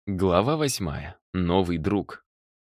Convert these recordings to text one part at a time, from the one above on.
Глава 8. Новый друг.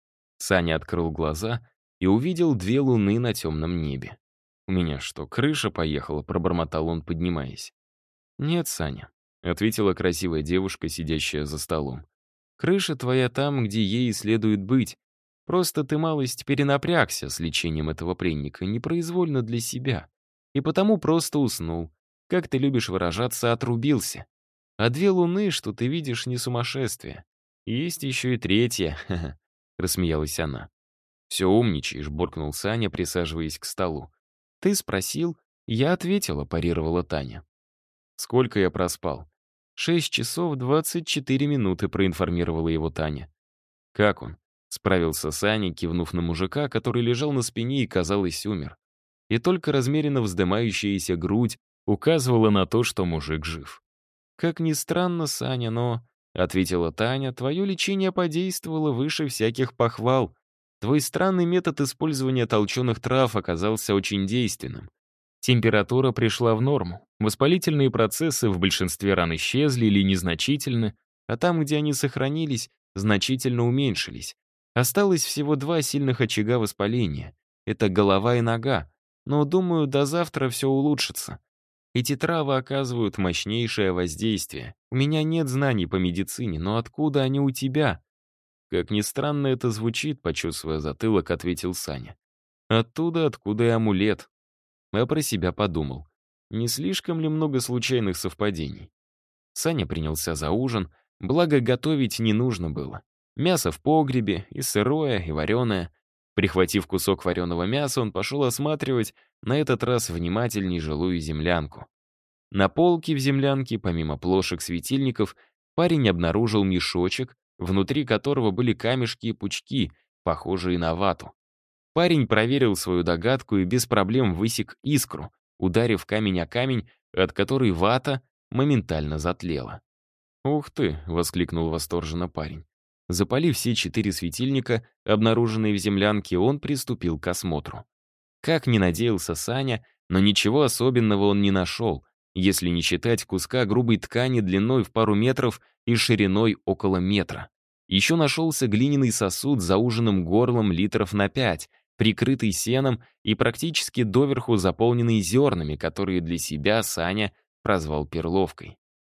Саня открыл глаза и увидел 2 луны на темном небе. «У меня что, крыша поехала?» — пробормотал он, поднимаясь. «Нет, Саня», — ответила красивая девушка, сидящая за столом. «Крыша твоя там, где ей и следует быть. Просто ты малость перенапрягся с лечением этого пленника, непроизвольно для себя. И потому просто уснул. Как ты любишь выражаться, отрубился. А 2 луны, что ты видишь, не сумасшествие. Есть еще и третья, ха-ха», — рассмеялась она. «Все умничаешь», — буркнул Саня, присаживаясь к столу. «Ты спросил, я ответила», — парировала Таня. «Сколько я проспал?» 6 часов 24 минуты», — проинформировала его Таня. «Как он?» — справился Саня, кивнув на мужика, который лежал на спине и, казалось, умер. И только размеренно вздымающаяся грудь указывала на то, что мужик жив. «Как ни странно, Саня, но...» — ответила Таня, «твое лечение подействовало выше всяких похвал. Твой странный метод использования толченых трав оказался очень действенным. Температура пришла в норму, воспалительные процессы в большинстве ран исчезли или незначительно, а там, где они сохранились, значительно уменьшились. Осталось всего 2 сильных очага воспаления. Это голова и нога. Но, думаю, до завтра все улучшится. Эти травы оказывают мощнейшее воздействие. У меня нет знаний по медицине, но откуда они у тебя?» «Как ни странно это звучит», — почувствуя затылок, ответил Саня. «Оттуда, откуда и амулет». А про себя подумал. Не слишком ли много случайных совпадений? Саня принялся за ужин, благо готовить не нужно было. Мясо в погребе, и сырое, и вареное. Прихватив кусок вареного мяса, он пошел осматривать, на этот раз внимательней жилую землянку. На полке в землянке, помимо плошек-светильников, парень обнаружил мешочек, внутри которого были камешки и пучки, похожие на вату. Парень проверил свою догадку и без проблем высек искру, ударив камень о камень, от которой вата моментально затлела. «Ух ты!» — воскликнул восторженно парень. Запалив все 4 светильника, обнаруженные в землянке, он приступил к осмотру. Как ни надеялся Саня, но ничего особенного он не нашел, если не считать куска грубой ткани длиной в пару метров и шириной около метра. Еще нашелся глиняный сосуд с зауженным горлом литров на 5, прикрытый сеном и практически доверху заполненный зернами, которые для себя Саня прозвал перловкой.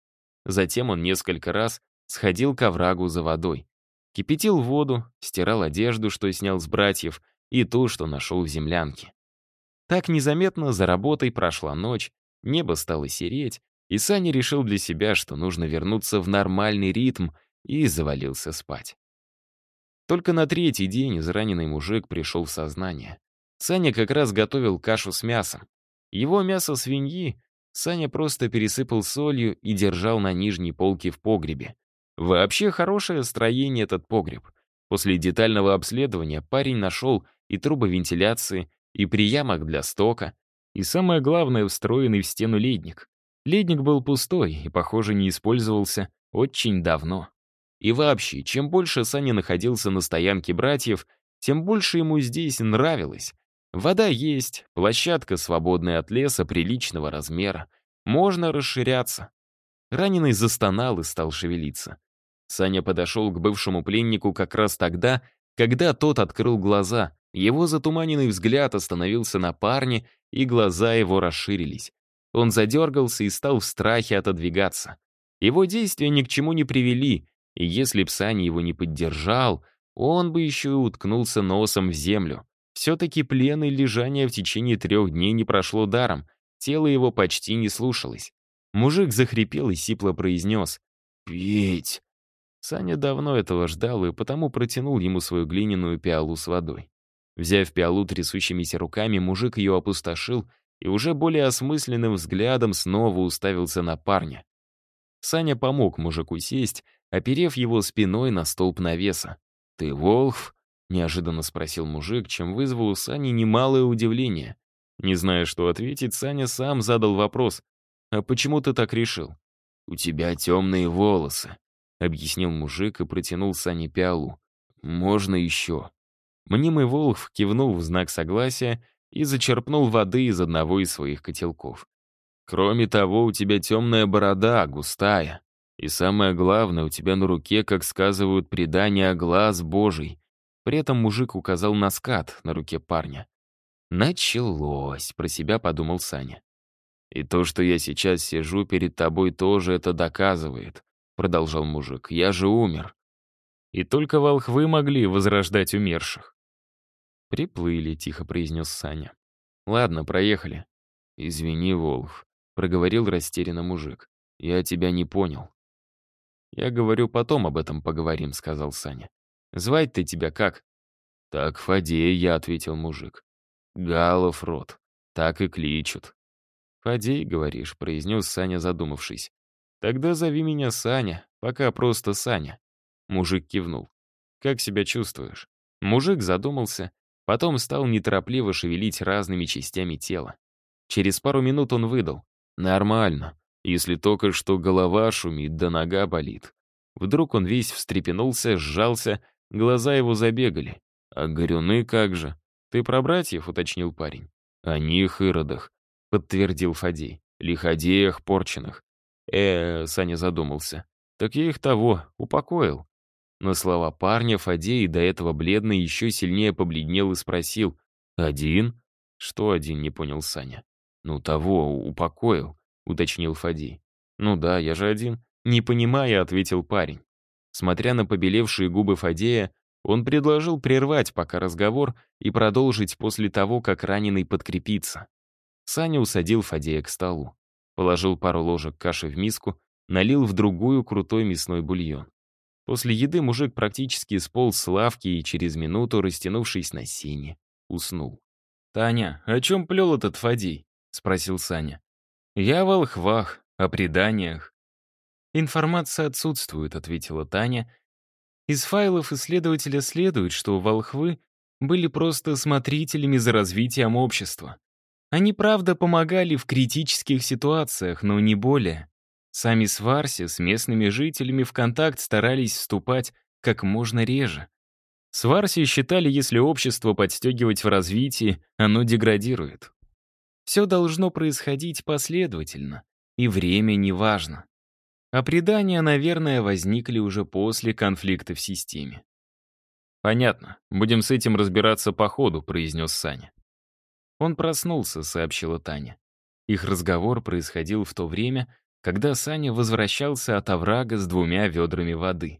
Затем он несколько раз сходил к оврагу за водой. Кипятил воду, стирал одежду, что снял с братьев, и ту, что нашел в землянке. Так незаметно за работой прошла ночь, небо стало сереть, и Саня решил для себя, что нужно вернуться в нормальный ритм, и завалился спать. Только на 3-й день израненный мужик пришел в сознание. Саня как раз готовил кашу с мясом. Его мясо свиньи Саня просто пересыпал солью и держал на нижней полке в погребе. Вообще хорошее строение этот погреб. После детального обследования парень нашел и трубы вентиляции, и приямок для стока, и самое главное, встроенный в стену ледник. Ледник был пустой и, похоже, не использовался очень давно. И вообще, чем больше Саня находился на стоянке братьев, тем больше ему здесь нравилось. Вода есть, площадка свободная от леса приличного размера. Можно расширяться. Раненый застонал и стал шевелиться. Саня подошел к бывшему пленнику как раз тогда, когда тот открыл глаза. Его затуманенный взгляд остановился на парне, и глаза его расширились. Он задергался и стал в страхе отодвигаться. Его действия ни к чему не привели, и если б Саня его не поддержал, он бы еще и уткнулся носом в землю. Все-таки плен и лежание в течение 3 дней не прошло даром, тело его почти не слушалось. Мужик захрипел и сипло произнес: «Пить». Саня давно этого ждал и потому протянул ему свою глиняную пиалу с водой. Взяв пиалу трясущимися руками, мужик ее опустошил и уже более осмысленным взглядом снова уставился на парня. Саня помог мужику сесть, оперев его спиной на столб навеса. «Ты Волхв?» — неожиданно спросил мужик, чем вызвал у Сани немалое удивление. Не зная, что ответить, Саня сам задал вопрос: «А почему ты так решил?» «У тебя темные волосы», — объяснил мужик и протянул Сане пиалу. «Можно еще?» Мнимый Волхв кивнул в знак согласия и зачерпнул воды из одного из своих котелков. «Кроме того, у тебя темная борода, густая». И самое главное, у тебя на руке, как сказывают предания, глаз Божий». При этом мужик указал на скат на руке парня. «Началось», — про себя подумал Саня. «И то, что я сейчас сижу перед тобой, тоже это доказывает», — продолжал мужик. «Я же умер». «И только волхвы могли возрождать умерших». «Приплыли», — тихо произнес Саня. «Ладно, проехали». «Извини, Волх», — проговорил растерянно мужик. «Я тебя не понял». «Я говорю, потом об этом поговорим», — сказал Саня. «Звать-то тебя как?» «Так, Фадей», — я ответил мужик. «Галов род. Так и кличут». «Фадей, говоришь», — произнес Саня, задумавшись. «Тогда зови меня Саня, пока просто Саня». Мужик кивнул. «Как себя чувствуешь?» Мужик задумался, потом стал неторопливо шевелить разными частями тела. Через пару минут он выдал. «Нормально, если только что голова шумит да нога болит». Вдруг он весь встрепенулся, сжался, глаза его забегали. «А горюны как же?» «Ты про братьев?» — уточнил парень. «О них, иродах», — подтвердил Фадей. «Лиходеях порченых». Саня задумался. «Так я их того, упокоил». На слова парня Фадей, до этого бледный, еще сильнее побледнел и спросил. «Один?» «Что один?» — не понял Саня. «Ну того, упокоил», — уточнил Фадей. «Ну да, я же один». «Не понимая», — ответил парень. Смотря на побелевшие губы Фадея, он предложил прервать пока разговор и продолжить после того, как раненый подкрепится. Саня усадил Фадея к столу. Положил пару ложек каши в миску, налил в другую крутой мясной бульон. После еды мужик практически сполз с лавки и через минуту, растянувшись на сене, уснул. «Таня, о чем плел этот Фадей?» — спросил Саня. «Я о волхвах, о преданиях». «Информация отсутствует», — ответила Таня. «Из файлов исследователя следует, что волхвы были просто смотрителями за развитием общества. Они, правда, помогали в критических ситуациях, но не более. Сами сварси с местными жителями в контакт старались вступать как можно реже. Сварси считали, если общество подстегивать в развитии, оно деградирует. Все должно происходить последовательно, и время не важно. А предания, наверное, возникли уже после конфликта в системе. «Понятно, будем с этим разбираться по ходу», — произнес Саня. «Он проснулся», — сообщила Таня. Их разговор происходил в то время, когда Саня возвращался от оврага с 2 ведрами воды.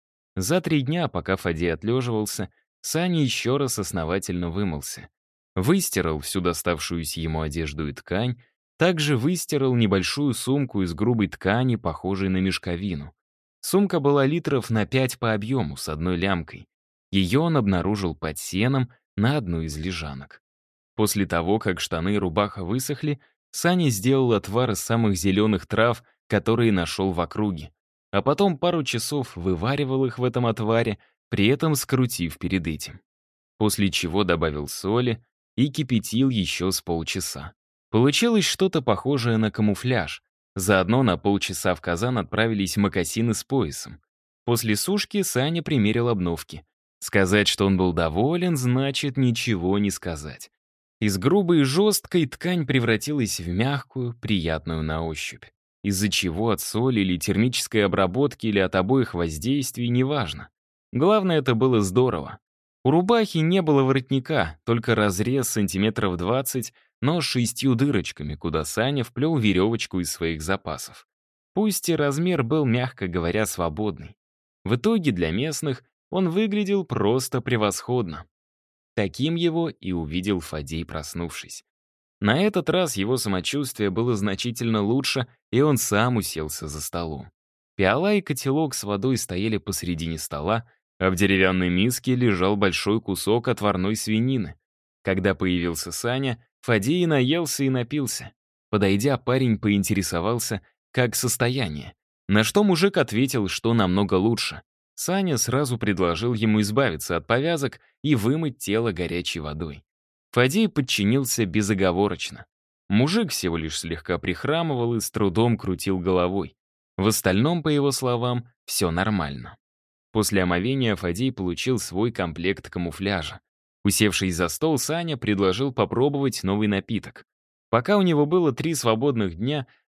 За 3 дня, пока Фадей отлеживался, Саня еще раз основательно вымылся. Выстирал всю доставшуюся ему одежду и ткань, также выстирал небольшую сумку из грубой ткани, похожей на мешковину. Сумка была литров на 5 по объему, с одной лямкой. Ее он обнаружил под сеном на одной из лежанок. После того, как штаны и рубаха высохли, Саня сделал отвар из самых зеленых трав, которые нашел в округе, а потом пару часов вываривал их в этом отваре, при этом скрутив перед этим. После чего добавил соли и кипятил еще с полчаса. Получилось что-то похожее на камуфляж. Заодно на полчаса в казан отправились мокасины с поясом. После сушки Саня примерил обновки. Сказать, что он был доволен, значит ничего не сказать. Из грубой и жесткой ткань превратилась в мягкую, приятную на ощупь. Из-за чего от соли или термической обработки или от обоих воздействий, неважно. Главное, это было здорово. У рубахи не было воротника, только разрез сантиметров 20, но с 6 дырочками, куда Саня вплел веревочку из своих запасов. Пусть и размер был, мягко говоря, свободный. В итоге для местных он выглядел просто превосходно. Таким его и увидел Фадей, проснувшись. На этот раз его самочувствие было значительно лучше, и он сам уселся за столом. Пиала и котелок с водой стояли посредине стола, а в деревянной миске лежал большой кусок отварной свинины. Когда появился Саня, Фадей наелся и напился. Подойдя, парень поинтересовался, как состояние. На что мужик ответил, что намного лучше. Саня сразу предложил ему избавиться от повязок и вымыть тело горячей водой. Фадей подчинился безоговорочно. Мужик всего лишь слегка прихрамывал и с трудом крутил головой. В остальном, по его словам, все нормально. После омовения Фадей получил свой комплект камуфляжа. Усевшись за стол, Саня предложил попробовать новый напиток. Пока у него было 3 свободных дня,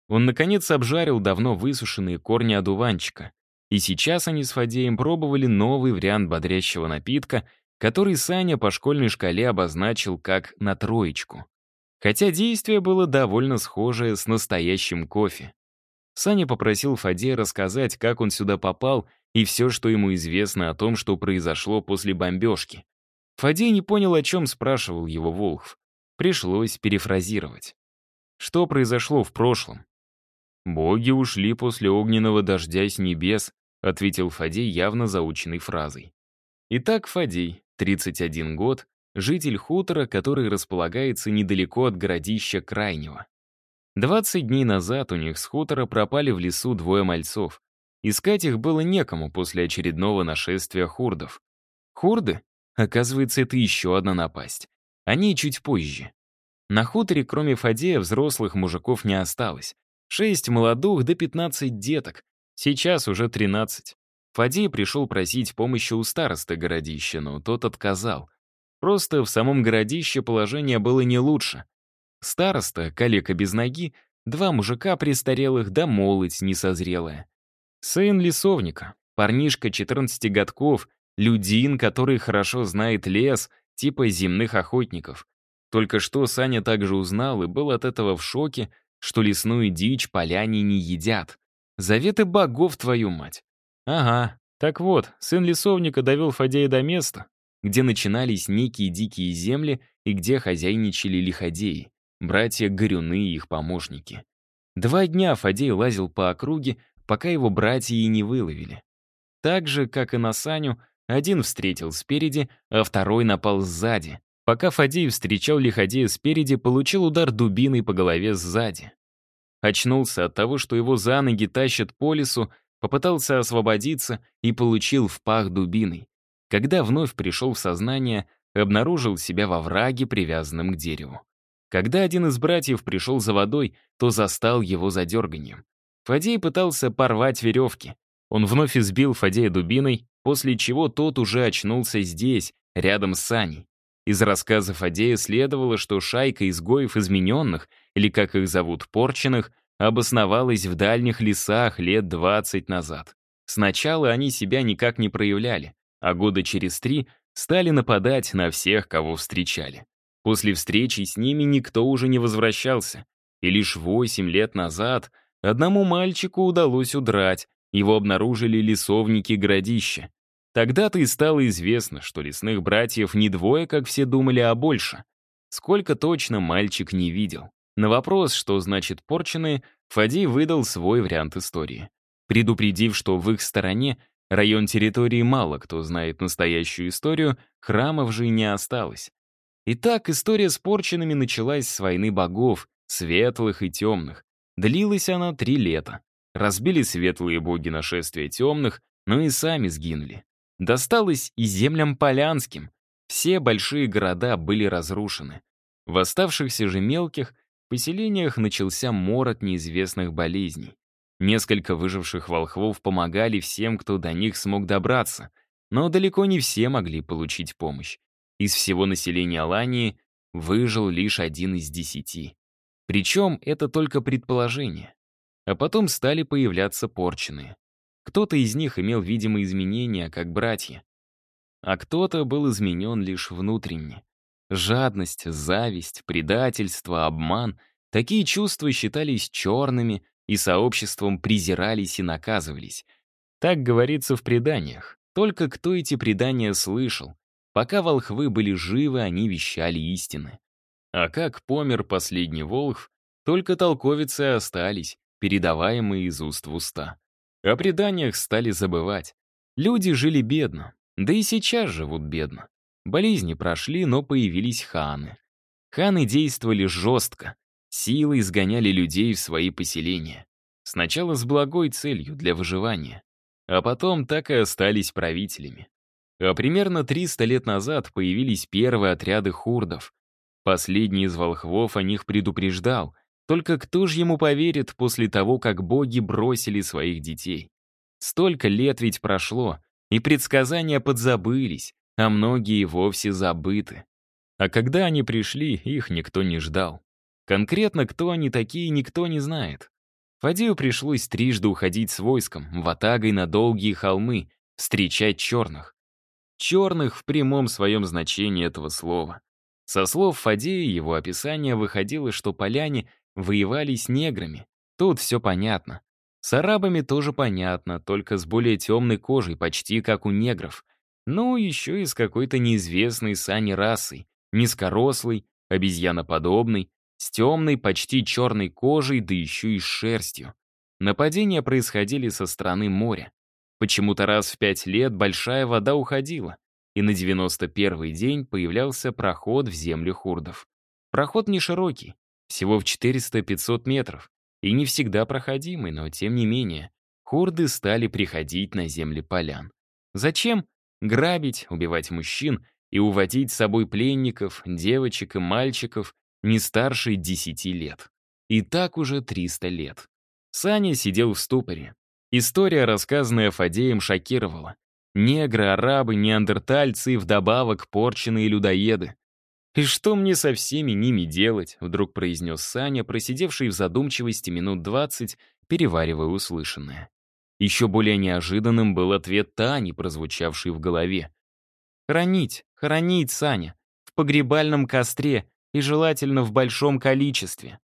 Он, наконец, обжарил давно высушенные корни одуванчика. И сейчас они с Фадеем пробовали новый вариант бодрящего напитка, который Саня по школьной шкале обозначил как «на троечку». Хотя действие было довольно схожее с настоящим кофе. Саня попросил Фадея рассказать, как он сюда попал, и все, что ему известно о том, что произошло после бомбежки. Фадей не понял, о чем спрашивал его Волхв. Пришлось перефразировать. Что произошло в прошлом? «Боги ушли после огненного дождя с небес», ответил Фадей явно заученной фразой. Итак, Фадей, 31 год, житель хутора, который располагается недалеко от городища Крайнего. 20 дней назад у них с хутора пропали в лесу двое мальцов. Искать их было некому после очередного нашествия хурдов. Хурды? Оказывается, это еще одна напасть. Они чуть позже. На хуторе, кроме Фадея, взрослых мужиков не осталось. 6 молодых да 15 деток. Сейчас уже 13. Фадей пришел просить помощи у старосты городища, но тот отказал. Просто в самом городище положение было не лучше. Староста, калека без ноги, 2 мужика престарелых да молодь несозрелая. Сын лесовника, парнишка 14 годков, людин, который хорошо знает лес, типа земных охотников. Только что Саня также узнал и был от этого в шоке, что лесную дичь поляне не едят. Заветы богов, твою мать. Ага, так вот, сын лесовника довел Фадея до места, где начинались некие дикие земли и где хозяйничали лиходеи, братья Горюны и их помощники. 2 дня Фадей лазил по округе, пока его братья и не выловили. Так же, как и на Саню, один встретил спереди, а второй напал сзади. Пока Фадей встречал лиходея спереди, получил удар дубиной по голове сзади. Очнулся от того, что его за ноги тащат по лесу, попытался освободиться и получил в пах дубиной. Когда вновь пришел в сознание, обнаружил себя во враге, привязанном к дереву. Когда один из братьев пришел за водой, то застал его за дерганием. Фадей пытался порвать веревки. Он вновь избил Фадея дубиной, после чего тот уже очнулся здесь, рядом с Саней. Из рассказа Фадея следовало, что шайка изгоев измененных, или как их зовут, порченых, обосновалась в дальних лесах лет 20 назад. Сначала они себя никак не проявляли, а года через 3 стали нападать на всех, кого встречали. После встречи с ними никто уже не возвращался, и лишь 8 лет назад одному мальчику удалось удрать, его обнаружили лесовники городища. Тогда-то и стало известно, что лесных братьев не 2, как все думали, а больше. Сколько точно мальчик не видел. На вопрос, что значит порченые, Фадей выдал свой вариант истории. Предупредив, что в их стороне, район территории, мало кто знает настоящую историю, храмов же и не осталось. Итак, история с порченными началась с войны богов, светлых и темных. Длилась она 3 лета. Разбили светлые боги нашествия темных, но и сами сгинули. Досталось и землям полянским. Все большие города были разрушены. В оставшихся же мелких поселениях начался морок неизвестных болезней. Несколько выживших волхвов помогали всем, кто до них смог добраться, но далеко не все могли получить помощь. Из всего населения Алании выжил лишь 1 из 10. Причем это только предположение. А потом стали появляться порченые. Кто-то из них имел видимые изменения, как братья. А кто-то был изменен лишь внутренне. Жадность, зависть, предательство, обман — такие чувства считались черными и сообществом презирались и наказывались. Так говорится в преданиях. Только кто эти предания слышал? Пока волхвы были живы, они вещали истины. А как помер последний волхв, только толковицы остались, передаваемые из уст в уста. О преданиях стали забывать. Люди жили бедно, да и сейчас живут бедно. Болезни прошли, но появились ханы. Ханы действовали жестко, силой изгоняли людей в свои поселения. Сначала с благой целью, для выживания. А потом так и остались правителями. А примерно 300 лет назад появились первые отряды хурдов. Последний из волхвов о них предупреждал. Только кто же ему поверит после того, как боги бросили своих детей? Столько лет ведь прошло, и предсказания подзабылись, а многие вовсе забыты. А когда они пришли, их никто не ждал. Конкретно кто они такие, никто не знает. Фадею пришлось трижды уходить с войском, ватагой на долгие холмы, встречать черных. Черных в прямом своем значении этого слова. Со слов Фадея его описания выходило, что поляне воевали с неграми. Тут все понятно. С арабами тоже понятно, только с более темной кожей, почти как у негров. Ну, еще и с какой-то неизвестной Сане расой. Низкорослый, обезьяноподобный, с темной, почти черной кожей, да еще и с шерстью. Нападения происходили со стороны моря. Почему-то раз в 5 лет большая вода уходила, и на 91-й день появлялся проход в земли хурдов. Проход не широкий, всего в 400-500 метров, и не всегда проходимый, но тем не менее, хурды стали приходить на земли полян. Зачем? Грабить, убивать мужчин и уводить с собой пленников, девочек и мальчиков не старше 10 лет. И так уже 300 лет. Саня сидел в ступоре. История, рассказанная Фадеем, шокировала. Негры, арабы, неандертальцы и вдобавок порченые людоеды. «И что мне со всеми ними делать?» — вдруг произнес Саня, просидевший в задумчивости минут 20, переваривая услышанное. Еще более неожиданным был ответ Тани, прозвучавший в голове. «Хоронить, хоронить, Саня, в погребальном костре и желательно в большом количестве».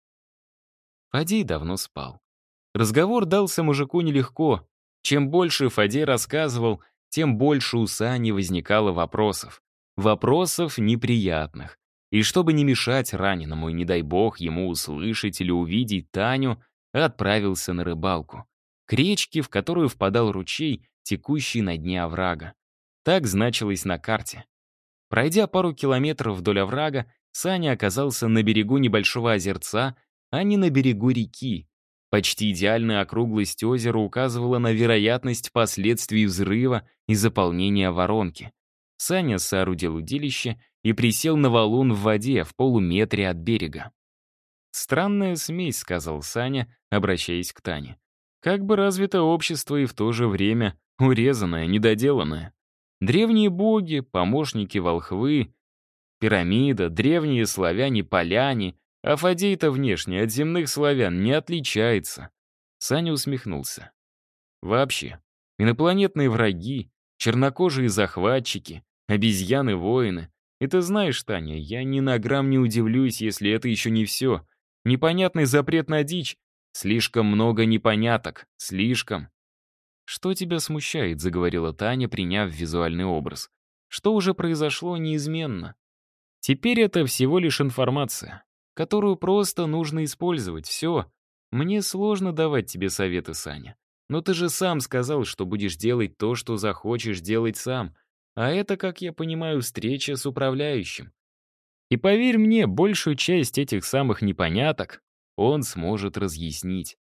Фадей давно спал. Разговор дался мужику нелегко. Чем больше Фадей рассказывал, тем больше у Сани возникало вопросов. Вопросов неприятных. И чтобы не мешать раненому и, не дай бог, ему услышать или увидеть Таню, отправился на рыбалку. К речке, в которую впадал ручей, текущий на дне оврага. Так значилось на карте. Пройдя пару километров вдоль оврага, Саня оказался на берегу небольшого озерца, а не на берегу реки. Почти идеальная округлость озера указывала на вероятность последствий взрыва и заполнения воронки. Саня соорудил удилище и присел на валун в воде в полуметре от берега. «Странная смесь», — сказал Саня, обращаясь к Тане. «Как бы развито общество и в то же время урезанное, недоделанное. Древние боги, помощники волхвы, пирамида, древние славяне-поляне, а Фадей-то внешне от земных славян не отличается». Саня усмехнулся. «Вообще, инопланетные враги, чернокожие захватчики, обезьяны-воины. И ты знаешь, Таня, я ни на грамм не удивлюсь, если это еще не все. Непонятный запрет на дичь. Слишком много непоняток. Слишком». «Что тебя смущает?» — заговорила Таня, приняв визуальный образ. «Что уже произошло, неизменно. Теперь это всего лишь информация, которую просто нужно использовать. Все. Мне сложно давать тебе советы, Саня. Но ты же сам сказал, что будешь делать то, что захочешь делать сам. А это, как я понимаю, встреча с управляющим. И поверь мне, большую часть этих самых непоняток он сможет разъяснить».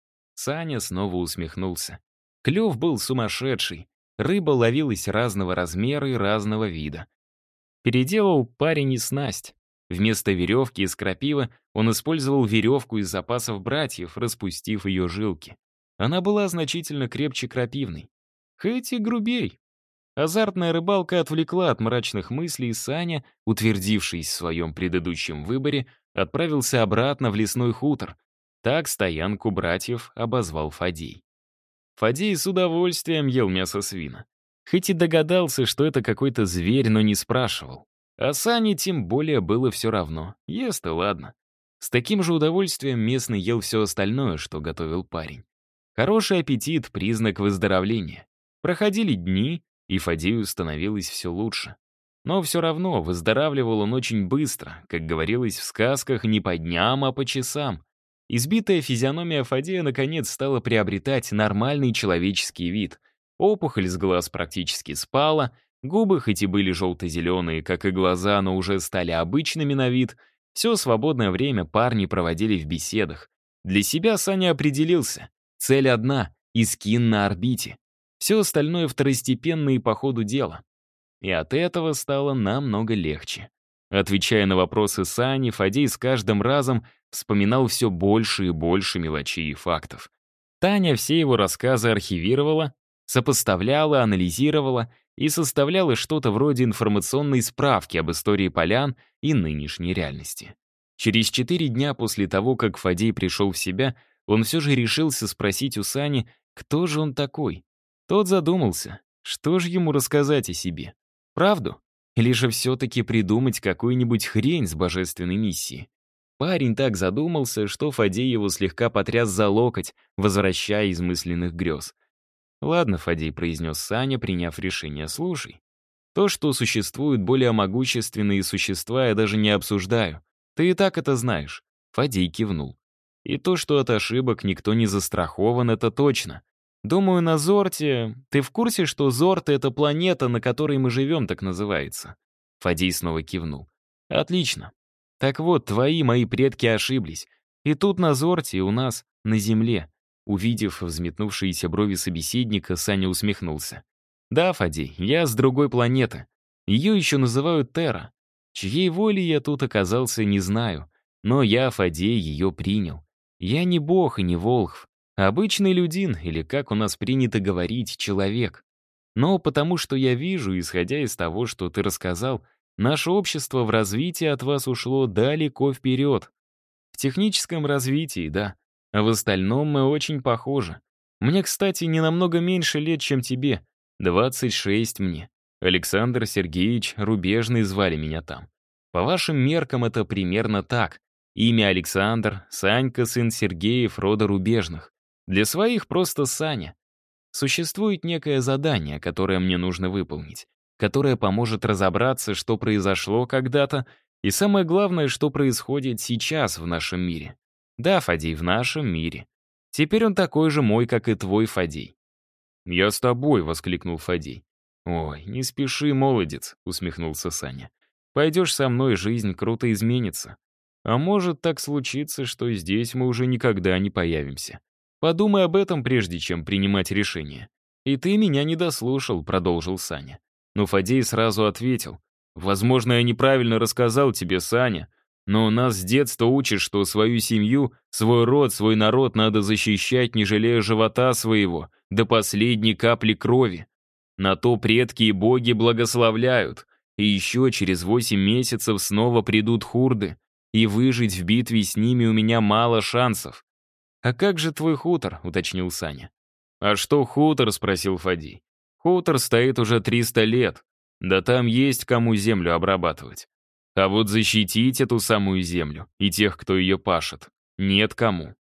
Саня снова усмехнулся. Клев был сумасшедший. Рыба ловилась разного размера и разного вида. Переделал парень и снасть. Вместо веревки из крапивы он использовал веревку из запасов братьев, распустив ее жилки. Она была значительно крепче крапивной. Хоть и грубей. Азартная рыбалка отвлекла от мрачных мыслей, и Саня, утвердившись в своем предыдущем выборе, отправился обратно в лесной хутор. Так стоянку братьев обозвал Фадей. Фадей с удовольствием ел мясо свина. Хоть и догадался, что это какой-то зверь, но не спрашивал. А Сане тем более было все равно. Ест и ладно. С таким же удовольствием местный ел все остальное, что готовил парень. Хороший аппетит — признак выздоровления. Проходили дни, и Фадею становилось все лучше. Но все равно выздоравливал он очень быстро, как говорилось в сказках, не по дням, а по часам. Избитая физиономия Фадея наконец стала приобретать нормальный человеческий вид. Опухоль с глаз практически спала, губы хоть и были желто-зеленые, как и глаза, но уже стали обычными на вид. Все свободное время парни проводили в беседах. Для себя Саня определился. Цель одна — Искин на орбите. Все остальное второстепенно и по ходу дела. И от этого стало намного легче. Отвечая на вопросы Сани, Фадей с каждым разом вспоминал все больше и больше мелочей и фактов. Таня все его рассказы архивировала, сопоставляла, анализировала и составляла что-то вроде информационной справки об истории полян и нынешней реальности. Через 4 дня после того, как Фадей пришел в себя, он все же решился спросить у Сани, кто же он такой. Тот задумался, что же ему рассказать о себе. Правду? Или же все-таки придумать какую-нибудь хрень с божественной миссией? Парень так задумался, что Фадей его слегка потряс за локоть, возвращая из мысленных грез. «Ладно, Фадей», — произнес Саня, приняв решение, — «слушай. То, что существуют более могущественные существа, я даже не обсуждаю. Ты и так это знаешь». Фадей кивнул. «И то, что от ошибок никто не застрахован, это точно. Думаю, на Зорте... Ты в курсе, что Зорт — это планета, на которой мы живем, так называется?» Фадей снова кивнул. «Отлично. Так вот, мои предки ошиблись. И тут на Зорте, и у нас, на Земле». Увидев взметнувшиеся брови собеседника, Саня усмехнулся. «Да, Фадей, я с другой планеты. Ее еще называют Терра. Чьей волей я тут оказался, не знаю. Но я, Фадей, ее принял. Я не бог и не волхв. Обычный людин, или, как у нас принято говорить, человек. Но потому что я вижу, исходя из того, что ты рассказал, наше общество в развитии от вас ушло далеко вперед. В техническом развитии, да. А в остальном мы очень похожи. Мне, кстати, не намного меньше лет, чем тебе. 26 мне. Александр Сергеевич Рубежный звали меня там. По вашим меркам это примерно так. Имя Александр, Санька, сын Сергеев, рода Рубежных. Для своих просто Саня. Существует некое задание, которое мне нужно выполнить, которое поможет разобраться, что произошло когда-то, и самое главное, что происходит сейчас в нашем мире. Да, Фадей, в нашем мире. Теперь он такой же мой, как и твой, Фадей. «Я с тобой», — воскликнул Фадей. «Ой, не спеши, молодец», — усмехнулся Саня. «Пойдешь со мной, жизнь круто изменится. А может так случиться, что здесь мы уже никогда не появимся. Подумай об этом, прежде чем принимать решение». «И ты меня не дослушал», — продолжил Саня. Но Фадей сразу ответил. «Возможно, я неправильно рассказал тебе, Саня, но нас с детства учат, что свою семью, свой род, свой народ надо защищать, не жалея живота своего, до последней капли крови. На то предки и боги благословляют. И еще через 8 месяцев снова придут хурды, и выжить в битве с ними у меня мало шансов». «А как же твой хутор?» — уточнил Саня. «А что хутор?» — спросил Фадей. «Хутор стоит уже 300 лет. Да там есть кому землю обрабатывать. А вот защитить эту самую землю и тех, кто ее пашет, нет кому».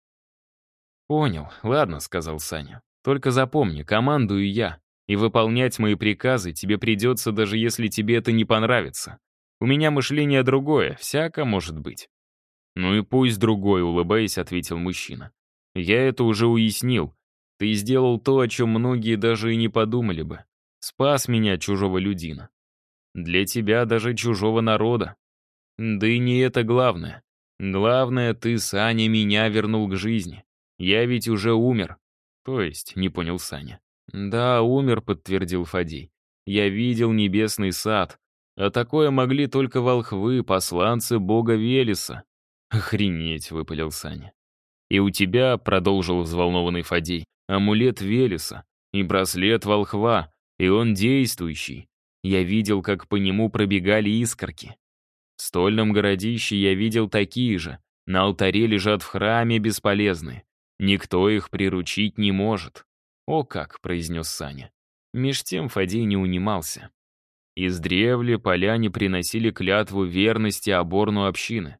«Понял, ладно», — сказал Саня. «Только запомни, командую я, и выполнять мои приказы тебе придется, даже если тебе это не понравится. У меня мышление другое, всяко может быть». «Ну и пусть другой», — улыбаясь, ответил мужчина. «Я это уже уяснил. Ты сделал то, о чем многие даже и не подумали бы. Спас меня, чужого людина. Для тебя даже чужого народа. Да и не это главное. Главное, ты, Саня, меня вернул к жизни. Я ведь уже умер». «То есть?» — не понял Саня. «Да, умер», — подтвердил Фадей. «Я видел небесный сад. А такое могли только волхвы, посланцы бога Велеса». «Охренеть», — выпалил Саня. «И у тебя», — продолжил взволнованный Фадей, «амулет Велеса и браслет волхва, и он действующий. Я видел, как по нему пробегали искорки. В стольном городище я видел такие же. На алтаре лежат в храме бесполезны. Никто их приручить не может». «О как», — произнес Саня. Меж тем Фадей не унимался. «Издревле поляне приносили клятву верности оборну общины».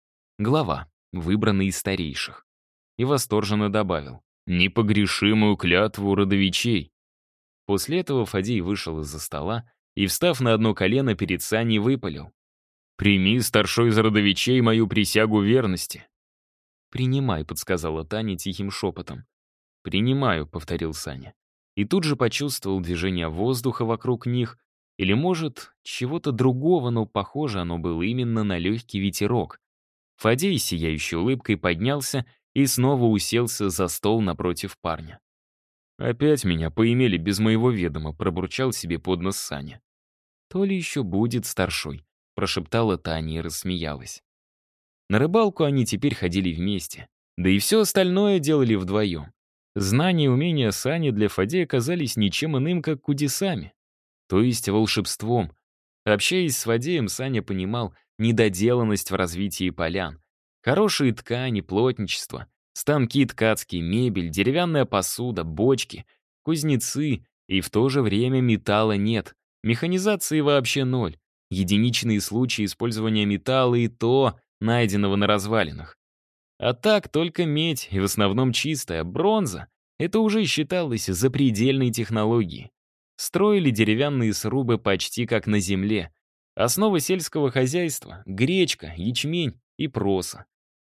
Глава, выбранный из старейших. И восторженно добавил: «Непогрешимую клятву родовичей». После этого Фадей вышел из-за стола и, встав на одно колено перед Саней, выпалил: «Прими, старшой из родовичей, мою присягу верности». «Принимай», — подсказала Таня тихим шепотом. «Принимаю», — повторил Саня. И тут же почувствовал движение воздуха вокруг них, или, может, чего-то другого, но похоже оно было именно на легкий ветерок. Фадей, сияющей улыбкой, поднялся и снова уселся за стол напротив парня. «Опять меня поимели без моего ведома», — пробурчал себе под нос Саня. «То ли еще будет, старшой», — прошептала Таня и рассмеялась. На рыбалку они теперь ходили вместе, да и все остальное делали вдвоем. Знания и умения Сани для Фадея оказались ничем иным, как кудесами, то есть волшебством. Общаясь с Фадеем, Саня понимал недоделанность в развитии полян. Хорошие ткани, плотничество, Станки ткацкие, мебель, деревянная посуда, бочки, кузнецы, и в то же время металла нет. Механизации вообще ноль. Единичные случаи использования металла и то, найденного на развалинах. А так только медь, и в основном чистая, бронза. Это уже считалось запредельной технологией. Строили деревянные срубы почти как на земле. Основа сельского хозяйства — гречка, ячмень и проса.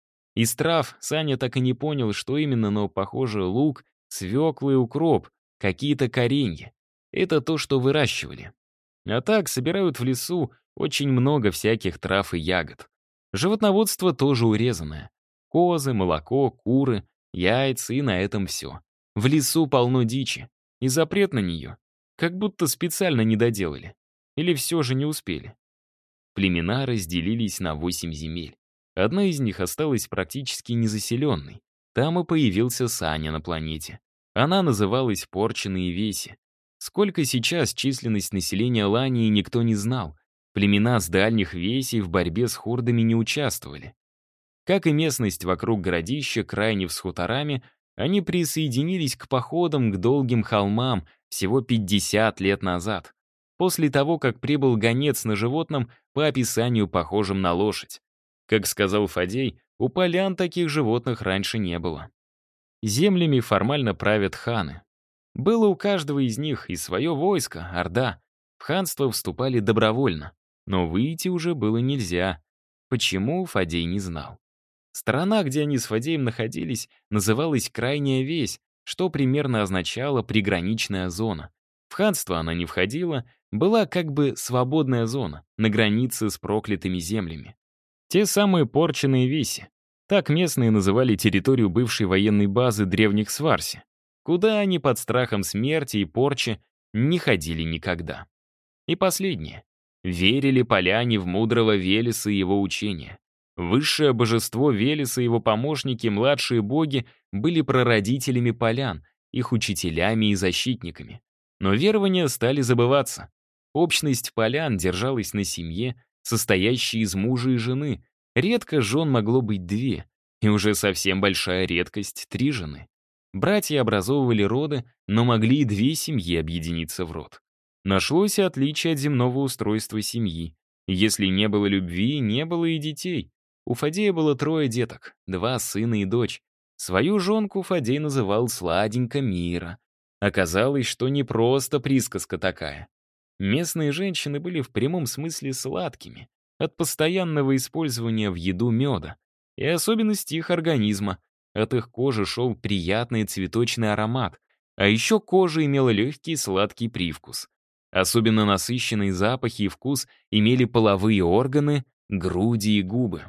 Из трав Саня так и не понял, что именно, но, похоже, лук, свекла и укроп, какие-то коренья. Это то, что выращивали. А так собирают в лесу очень много всяких трав и ягод. Животноводство тоже урезанное. Козы, молоко, куры, яйца, и на этом все. В лесу полно дичи. И запрет на нее как будто специально не доделали. Или все же не успели. Племена разделились на 8 земель. Одна из них осталась практически незаселенной. Там и появился Саня на планете. Она называлась Порченые Веси. Сколько сейчас численность населения Лании, никто не знал. Племена с дальних весей в борьбе с хордами не участвовали. Как и местность вокруг городища, крайне с хуторами, они присоединились к походам к долгим холмам всего 50 лет назад, после того, как прибыл гонец на животном, по описанию похожим на лошадь. Как сказал Фадей, у полян таких животных раньше не было. Землями формально правят ханы. Было у каждого из них и свое войско, орда. В ханство вступали добровольно, но выйти уже было нельзя. Почему, Фадей не знал. Страна, где они с Фадеем находились, называлась Крайняя Весь, что примерно означало «приграничная зона». В ханство она не входила, была как бы свободная зона, на границе с проклятыми землями. Те самые Порченые Веси. Так местные называли территорию бывшей военной базы древних Сварси, куда они под страхом смерти и порчи не ходили никогда. И последнее. Верили поляне в мудрого Велеса и его учения. Высшее божество Велеса и его помощники, младшие боги, были прародителями полян, их учителями и защитниками. Но верования стали забываться. Общность полян держалась на семье, состоящей из мужа и жены. Редко жен могло быть 2, и уже совсем большая редкость — 3 жены. Братья образовывали роды, но могли и 2 семьи объединиться в род. Нашлось и отличие от земного устройства семьи. Если не было любви, не было и детей. У Фадея было 3 деток, 2 сына и дочь. Свою жонку Фадей называл «сладенько Мира». Оказалось, что не просто присказка такая. Местные женщины были в прямом смысле сладкими от постоянного использования в еду меда и особенности их организма. От их кожи шел приятный цветочный аромат, а еще кожа имела легкий сладкий привкус. Особенно насыщенные запахи и вкус имели половые органы, груди и губы.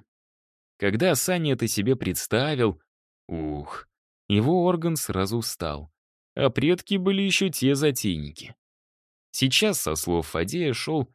Когда Саня это себе представил, его орган сразу встал. А предки были еще те затейники. Сейчас, со слов Фадея, шел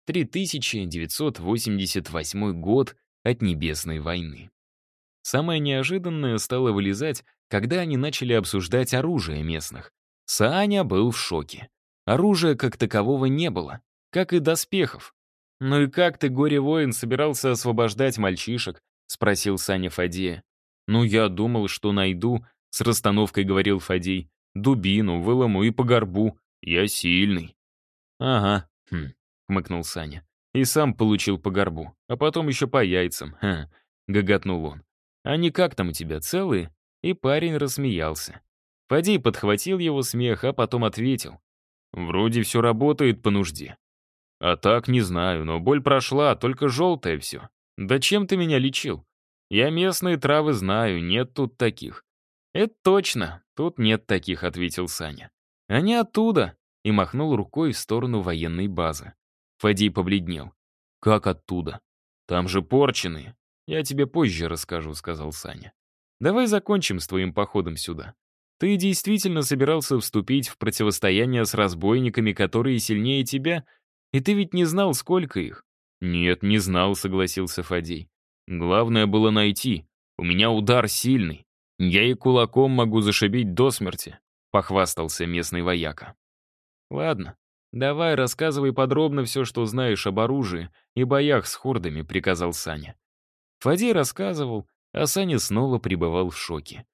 3988 год от Небесной войны. Самое неожиданное стало вылезать, когда они начали обсуждать оружие местных. Саня был в шоке. Оружия как такового не было, как и доспехов. «Ну и как ты, горе-воин, собирался освобождать мальчишек?» — спросил Саня Фадея. «Ну, я думал, что найду», — с расстановкой говорил Фадей. «Дубину, вылому и по горбу. Я сильный». «Ага», — хмыкнул Саня. «И сам получил по горбу, а потом еще по яйцам. Ха», — гоготнул он. «Они как там у тебя, целые?» И парень рассмеялся. Фадей подхватил его смех, а потом ответил. «Вроде все работает по нужде. А так не знаю, но боль прошла, только желтое все. Да чем ты меня лечил? Я местные травы знаю, нет тут таких». «Это точно, тут нет таких», — ответил Саня. «Они оттуда», — и махнул рукой в сторону военной базы. Фадей побледнел. «Как оттуда? Там же порченые». «Я тебе позже расскажу», — сказал Саня. «Давай закончим с твоим походом сюда. Ты действительно собирался вступить в противостояние с разбойниками, которые сильнее тебя? И ты ведь не знал, сколько их?» «Нет, не знал», — согласился Фадей. «Главное было найти. У меня удар сильный. Я и кулаком могу зашибить до смерти», — похвастался местный вояка. «Ладно, давай рассказывай подробно все, что знаешь об оружии и боях с хордами», — приказал Саня. Фадей рассказывал, а Саня снова пребывал в шоке.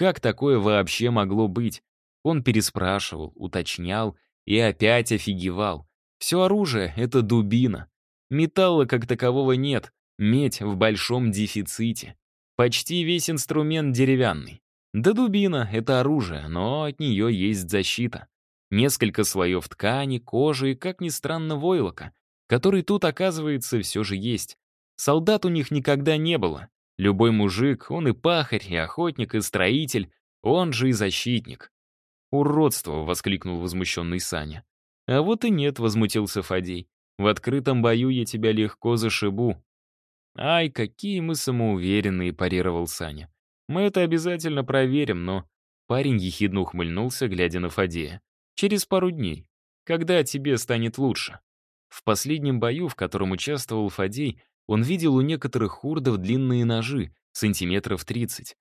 Как такое вообще могло быть? Он переспрашивал, уточнял и опять офигевал. Все оружие — это дубина. Металла как такового нет, медь в большом дефиците. Почти весь инструмент деревянный. Да дубина — это оружие, но от нее есть защита. Несколько слоев ткани, кожи и, как ни странно, войлока, который тут, оказывается, все же есть. Солдат у них никогда не было. Любой мужик, он и пахарь, и охотник, и строитель, он же и защитник. «Уродство!» — воскликнул возмущенный Саня. «А вот и нет», — возмутился Фадей. «В открытом бою я тебя легко зашибу». «Ай, какие мы самоуверенные», — парировал Саня. «Мы это обязательно проверим, но...» Парень ехидно ухмыльнулся, глядя на Фадея. «Через пару дней. Когда тебе станет лучше?» В последнем бою, в котором участвовал Фадей, он видел у некоторых хурдов длинные ножи, сантиметров 30.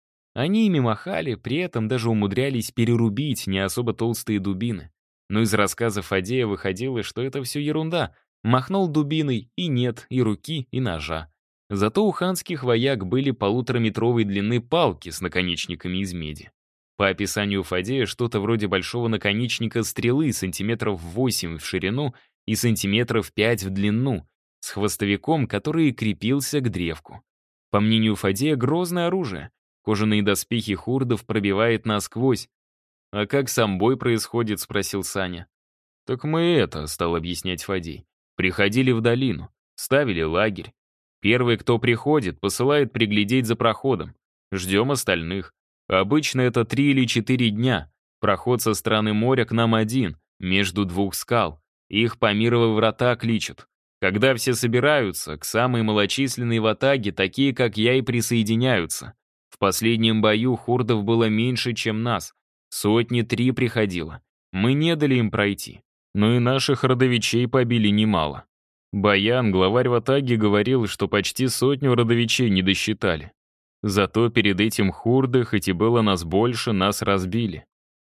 Они ими махали, при этом даже умудрялись перерубить не особо толстые дубины. Но из рассказа Фадея выходило, что это все ерунда. Махнул дубиной, и нет и руки, и ножа. Зато у ханских вояк были полутораметровой длины палки с наконечниками из меди. По описанию Фадея, что-то вроде большого наконечника стрелы сантиметров 8 в ширину и сантиметров 5 в длину, с хвостовиком, который крепился к древку. По мнению Фадея, грозное оружие. Кожаные доспехи хурдов пробивает насквозь. «А как сам бой происходит?» — спросил Саня. «Так мы это», — стал объяснять Фадей. «Приходили в долину, ставили лагерь. Первый, кто приходит, посылает приглядеть за проходом. Ждем остальных. Обычно это 3 или 4 дня. Проход со стороны моря к нам один, между двух скал. Их Памировы врата кличут. Когда все собираются, к самой малочисленной ватаге такие, как я, и присоединяются. В последнем бою хурдов было меньше, чем нас. 3 приходило. Мы не дали им пройти. Но и наших родовичей побили немало. Баян, главарь ватаги, говорил, что почти 100 родовичей не досчитали. Зато перед этим хурды, хоть и было нас больше, нас разбили.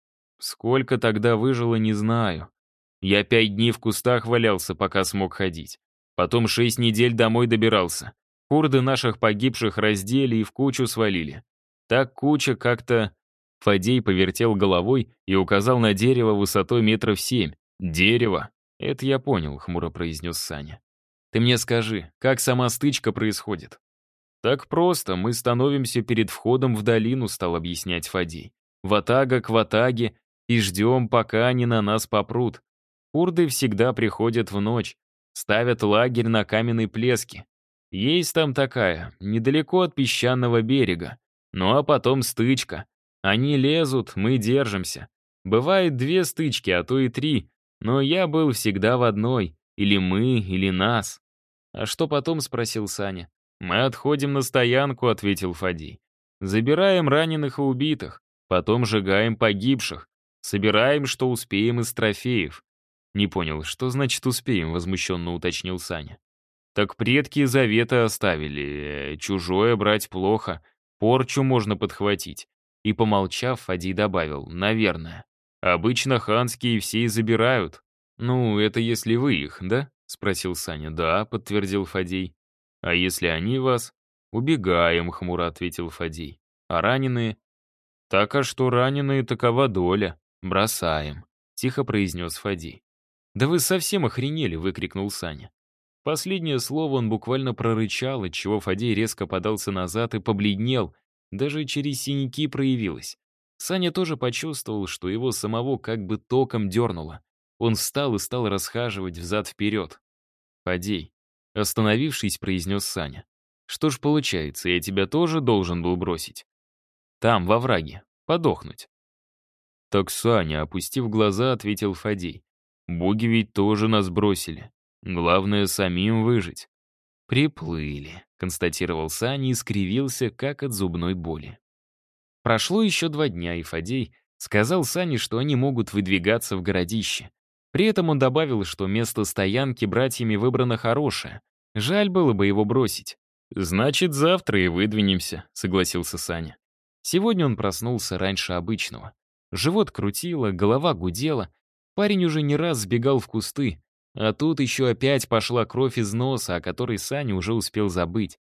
Сколько тогда выжило, не знаю. Я 5 дней в кустах валялся, пока смог ходить. Потом 6 недель домой добирался. Хурды наших погибших раздели и в кучу свалили. Так куча как-то... Фадей повертел головой и указал на дерево высотой 7 метров. «Дерево?» «Это я понял», — хмуро произнес Саня. «Ты мне скажи, как сама стычка происходит?» «Так просто, мы становимся перед входом в долину», — стал объяснять Фадей. «Ватага к ватаге, и ждем, пока они на нас попрут. Курды всегда приходят в ночь, ставят лагерь на каменной плеске. Есть там такая, недалеко от песчаного берега. Ну а потом стычка. Они лезут, мы держимся. Бывает 2 стычки, а то и 3, но я был всегда в одной, или мы, или нас». «А что потом?» — спросил Саня. «Мы отходим на стоянку», — ответил Фадей. «Забираем раненых и убитых, потом сжигаем погибших, собираем, что успеем из трофеев». «Не понял, что значит успеем?» — возмущенно уточнил Саня. «Так предки заветы оставили, чужое брать плохо, порчу можно подхватить». И, помолчав, Фадей добавил: «Наверное. Обычно ханские все и забирают». «Ну, это если вы их, да?» — спросил Саня. «Да», — подтвердил Фадей. «А если они вас?» «Убегаем», — хмуро ответил Фадей. «А раненые?» «Так, а что раненые, такова доля. Бросаем», — тихо произнес Фадей. «Да вы совсем охренели!» — выкрикнул Саня. Последнее слово он буквально прорычал, отчего Фадей резко подался назад и побледнел, даже через синяки проявилось. Саня тоже почувствовал, что его самого как бы током дернуло. Он встал и стал расхаживать взад-вперед. «Фадей», — остановившись, произнес Саня. «Что ж получается, я тебя тоже должен был бросить? Там, во враге, подохнуть». «Так, Саня», — опустив глаза, ответил Фадей. «Боги ведь тоже нас бросили. Главное, самим выжить». «Приплыли», — констатировал Саня и скривился, как от зубной боли. Прошло еще 2 дня, и Фадей сказал Сане, что они могут выдвигаться в городище. При этом он добавил, что место стоянки братьями выбрано хорошее. Жаль было бы его бросить. «Значит, завтра и выдвинемся», — согласился Саня. Сегодня он проснулся раньше обычного. Живот крутило, голова гудела. Парень уже не раз сбегал в кусты, а тут еще опять пошла кровь из носа, о которой Саня уже успел забыть.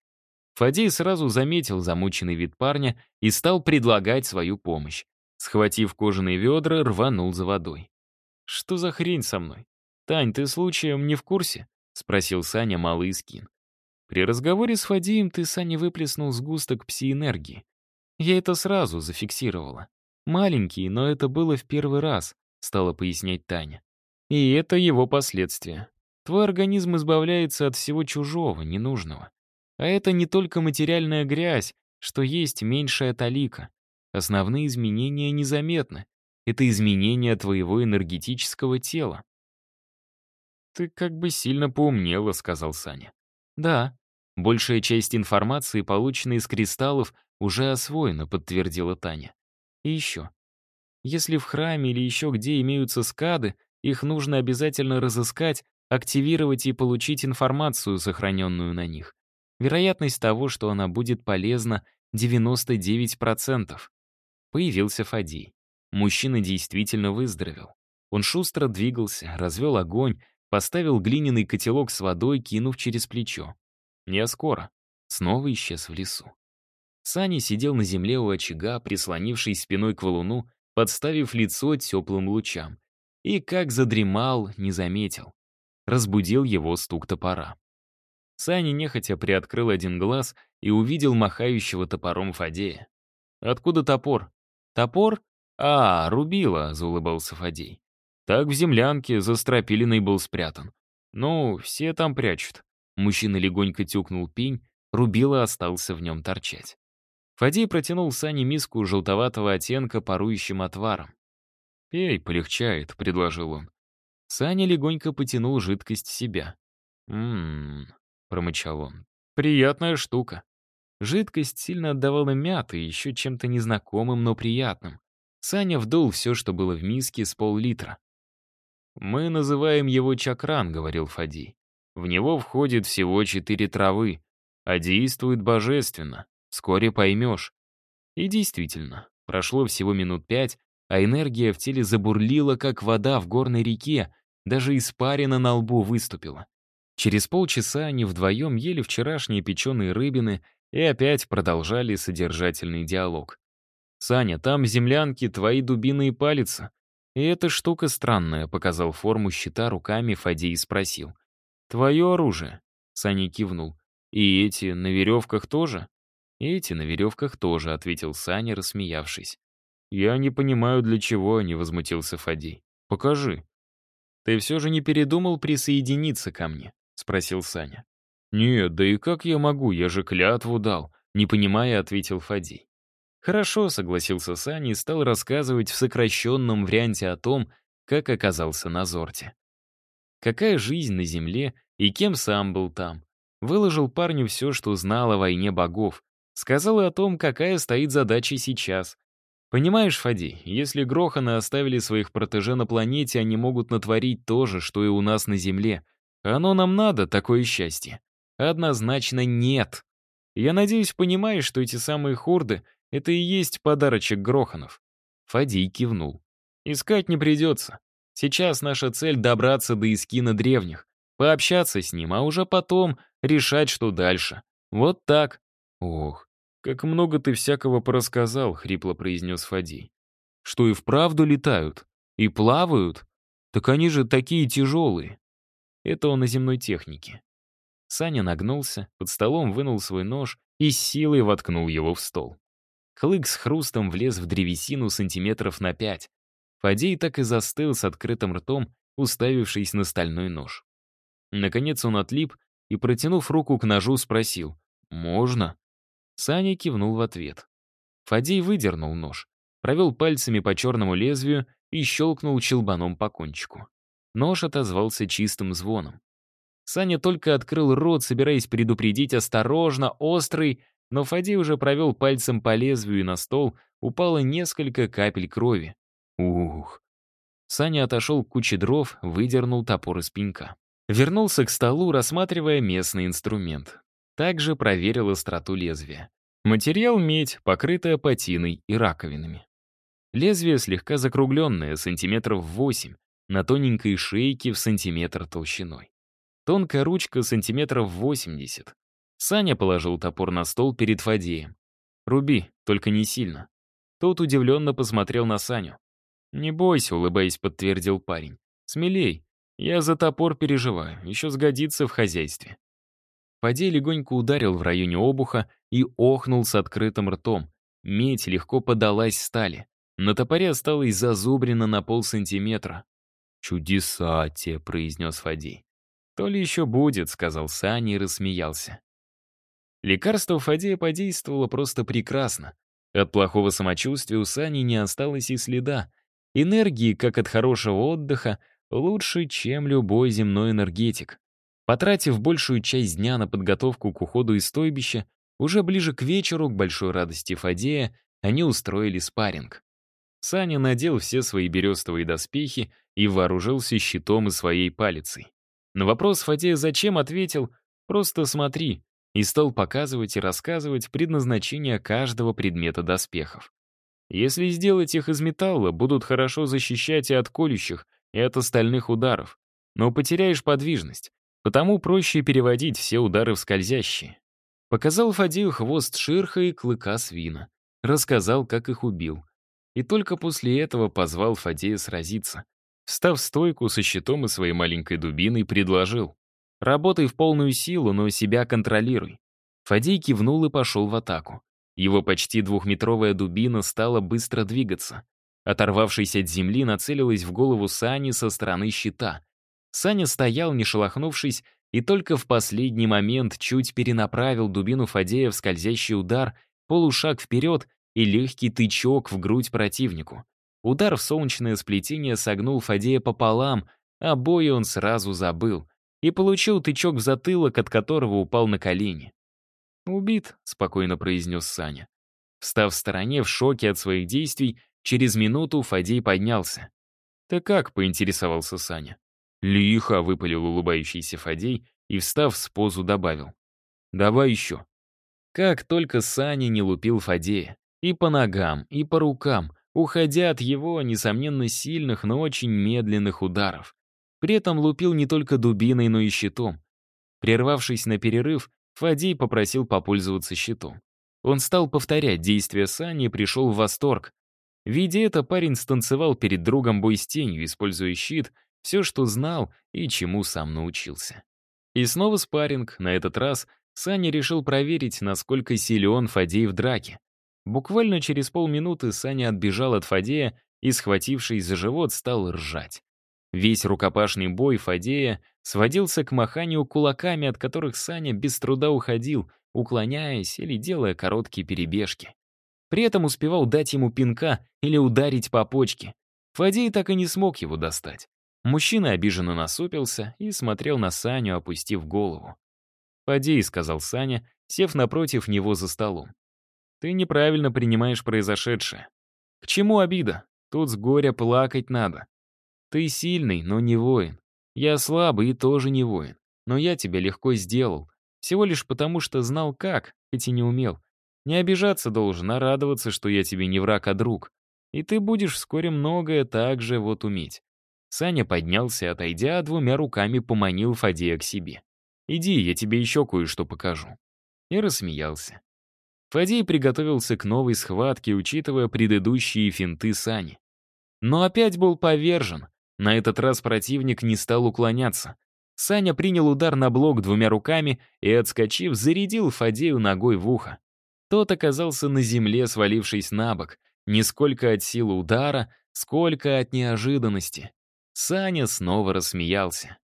Фадей сразу заметил замученный вид парня и стал предлагать свою помощь. Схватив кожаные ведра, рванул за водой. «Что за хрень со мной? Тань, ты случаем не в курсе?» — спросил Саня малый Искин. При разговоре с Фадеем ты, Саня, выплеснул сгусток пси-энергии. Я это сразу зафиксировала. Маленький, но это было в первый раз, стала пояснять Таня. И это его последствия. Твой организм избавляется от всего чужого, ненужного. А это не только материальная грязь, что есть меньшая талика. Основные изменения незаметны. Это изменения твоего энергетического тела. «Ты как бы сильно поумнела», — сказал Саня. «Да, большая часть информации, полученной из кристаллов, уже освоена», — подтвердила Таня. «И еще. Если в храме или еще где имеются скады, их нужно обязательно разыскать, активировать и получить информацию, сохраненную на них. Вероятность того, что она будет полезна, 99%. Появился Фадей. Мужчина действительно выздоровел. Он шустро двигался, развел огонь, поставил глиняный котелок с водой, кинув через плечо. Я скоро. Снова исчез в лесу. Саня сидел на земле у очага, прислонившись спиной к валуну, подставив лицо теплым лучам. И как задремал, не заметил. Разбудил его стук топора. Саня нехотя приоткрыл один глаз и увидел махающего топором Фадея. «Откуда топор?» «Топор? А, рубило», — заулыбался Фадей. «Так в землянке за стропилиной был спрятан. Ну, все там прячут». Мужчина легонько тюкнул пень, рубило остался в нем торчать. Фадей протянул Сане миску желтоватого оттенка парующим отваром. «Пей, полегчает», — предложил он. Саня легонько потянул жидкость в себя. «М-м-м», промычал он. «Приятная штука». Жидкость сильно отдавала мятой и еще чем-то незнакомым, но приятным. Саня вдул все, что было в миске, с пол-литра. «Мы называем его чакран», — говорил Фадей. «В него входит всего 4 травы, а действует божественно. Вскоре поймешь». И действительно, прошло всего минут 5, а энергия в теле забурлила, как вода в горной реке, даже испарина на лбу выступила. Через полчаса они вдвоем ели вчерашние печеные рыбины и опять продолжали содержательный диалог. «Саня, там в землянке твои дубины и палица. И эта штука странная», — показал форму щита руками Фадей и спросил. «Твое оружие?» — Саня кивнул. «И эти на веревках тоже?» «Эти на веревках тоже», — ответил Саня, рассмеявшись. «Я не понимаю, для чего они», — возмутился Фадей. «Покажи». «Ты все же не передумал присоединиться ко мне?» — спросил Саня. «Нет, да и как я могу, я же клятву дал», — не понимая, ответил Фадей. «Хорошо», — согласился Саня и стал рассказывать в сокращенном варианте о том, как оказался на Зорте. Какая жизнь на Земле и кем сам был там. Выложил парню все, что знал о войне богов. Сказал и о том, какая стоит задача сейчас. Понимаешь, Фадей, если Гроханы оставили своих протеже на планете, они могут натворить то же, что и у нас на Земле. Оно нам надо, такое счастье? Однозначно нет. Я надеюсь, понимаешь, что эти самые хорды — это и есть подарочек Гроханов. Фадей кивнул. Искать не придется. Сейчас наша цель — добраться до Искина древних, пообщаться с ним, а уже потом решать, что дальше. Вот так. Ох, как много ты всякого порассказал, хрипло произнес Фадей. Что и вправду летают? И плавают? Так они же такие тяжелые. Это он о земной технике. Саня нагнулся, под столом вынул свой нож и с силой воткнул его в стол. Хлык с хрустом влез в древесину сантиметров на 5. Фадей так и застыл с открытым ртом, уставившись на стальной нож. Наконец он отлип и, протянув руку к ножу, спросил: «Можно?» Саня кивнул в ответ. Фадей выдернул нож, провел пальцами по черному лезвию и щелкнул челбаном по кончику. Нож отозвался чистым звоном. Саня только открыл рот, собираясь предупредить «осторожно, острый», но Фадей уже провел пальцем по лезвию, и на стол упало несколько капель крови. Ух. Саня отошел к куче дров, выдернул топор из пенька. Вернулся к столу, рассматривая местный инструмент. Также проверил остроту лезвия. Материал — медь, покрытая патиной и раковинами. Лезвие слегка закругленное, сантиметров 8, на тоненькой шейке в сантиметр толщиной. Тонкая ручка сантиметров 80. Саня положил топор на стол перед Фадеем. «Руби, только не сильно». Тот удивленно посмотрел на Саню. «Не бойся», — улыбаясь, подтвердил парень. «Смелей. Я за топор переживаю, еще сгодится в хозяйстве». Фадей легонько ударил в районе обуха и охнул с открытым ртом. Медь легко подалась стали. На топоре осталось зазубрено на полсантиметра. «Чудеса те», — произнес Фадей. «То ли еще будет», — сказал Саня и рассмеялся. Лекарство Фадея подействовало просто прекрасно. От плохого самочувствия у Сани не осталось и следа. Энергии, как от хорошего отдыха, лучше, чем любой земной энергетик. Потратив большую часть дня на подготовку к уходу из стойбища, уже ближе к вечеру, к большой радости Фадея, они устроили спарринг. Саня надел все свои берестовые доспехи и вооружился щитом и своей палицей. На вопрос Фадея «зачем?» ответил «просто смотри», и стал показывать и рассказывать предназначение каждого предмета доспехов. Если сделать их из металла, будут хорошо защищать и от колющих, и от остальных ударов. Но потеряешь подвижность, потому проще переводить все удары в скользящие. Показал Фадею хвост ширха и клыка свина. Рассказал, как их убил. И только после этого позвал Фадея сразиться. Встав в стойку со щитом и своей маленькой дубиной, предложил: «Работай в полную силу, но себя контролируй». Фадей кивнул и пошел в атаку. Его почти двухметровая дубина стала быстро двигаться. Оторвавшись от земли, нацелилась в голову Сани со стороны щита. Саня стоял, не шелохнувшись, и только в последний момент чуть перенаправил дубину Фадея в скользящий удар, полушаг вперед и легкий тычок в грудь противнику. Удар в солнечное сплетение согнул Фадея пополам, а бои он сразу забыл и получил тычок в затылок, от которого упал на колени. «Убит», — спокойно произнес Саня. Встав в стороне в шоке от своих действий, через минуту Фадей поднялся. «Ты как?» — поинтересовался Саня. «Лихо», — выпалил улыбающийся Фадей и, встав с позу, добавил: «давай еще». Как только Саня не лупил Фадея, и по ногам, и по рукам, уходя от его, несомненно, сильных, но очень медленных ударов. При этом лупил не только дубиной, но и щитом. Прервавшись на перерыв, Фадей попросил попользоваться щитом. Он стал повторять действия Сани и пришел в восторг. Видя это, парень станцевал перед другом бой с тенью, используя щит, все, что знал и чему сам научился. И снова спарринг. На этот раз Саня решил проверить, насколько силен Фадей в драке. Буквально через полминуты Саня отбежал от Фадея и, схватившись за живот, стал ржать. Весь рукопашный бой Фадея сводился к маханию кулаками, от которых Саня без труда уходил, уклоняясь или делая короткие перебежки. При этом успевал дать ему пинка или ударить по почке. Фадей так и не смог его достать. Мужчина обиженно насупился и смотрел на Саню, опустив голову. «Фадей», — сказал Саня, сев напротив него за столом. «Ты неправильно принимаешь произошедшее. К чему обида? Тут с горя плакать надо. Ты сильный, но не воин. Я слабый и тоже не воин. Но я тебя легко сделал. Всего лишь потому, что знал как, хоть и не умел. Не обижаться должен, а радоваться, что я тебе не враг, а друг. И ты будешь вскоре многое так же вот уметь». Саня поднялся и, отойдя, двумя руками поманил Фадея к себе. «Иди, я тебе еще кое-что покажу». И рассмеялся. Фадей приготовился к новой схватке, учитывая предыдущие финты Сани. Но опять был повержен. На этот раз противник не стал уклоняться. Саня принял удар на блок двумя руками и, отскочив, зарядил Фадею ногой в ухо. Тот оказался на земле, свалившись на бок, не сколько от силы удара, сколько от неожиданности. Саня снова рассмеялся.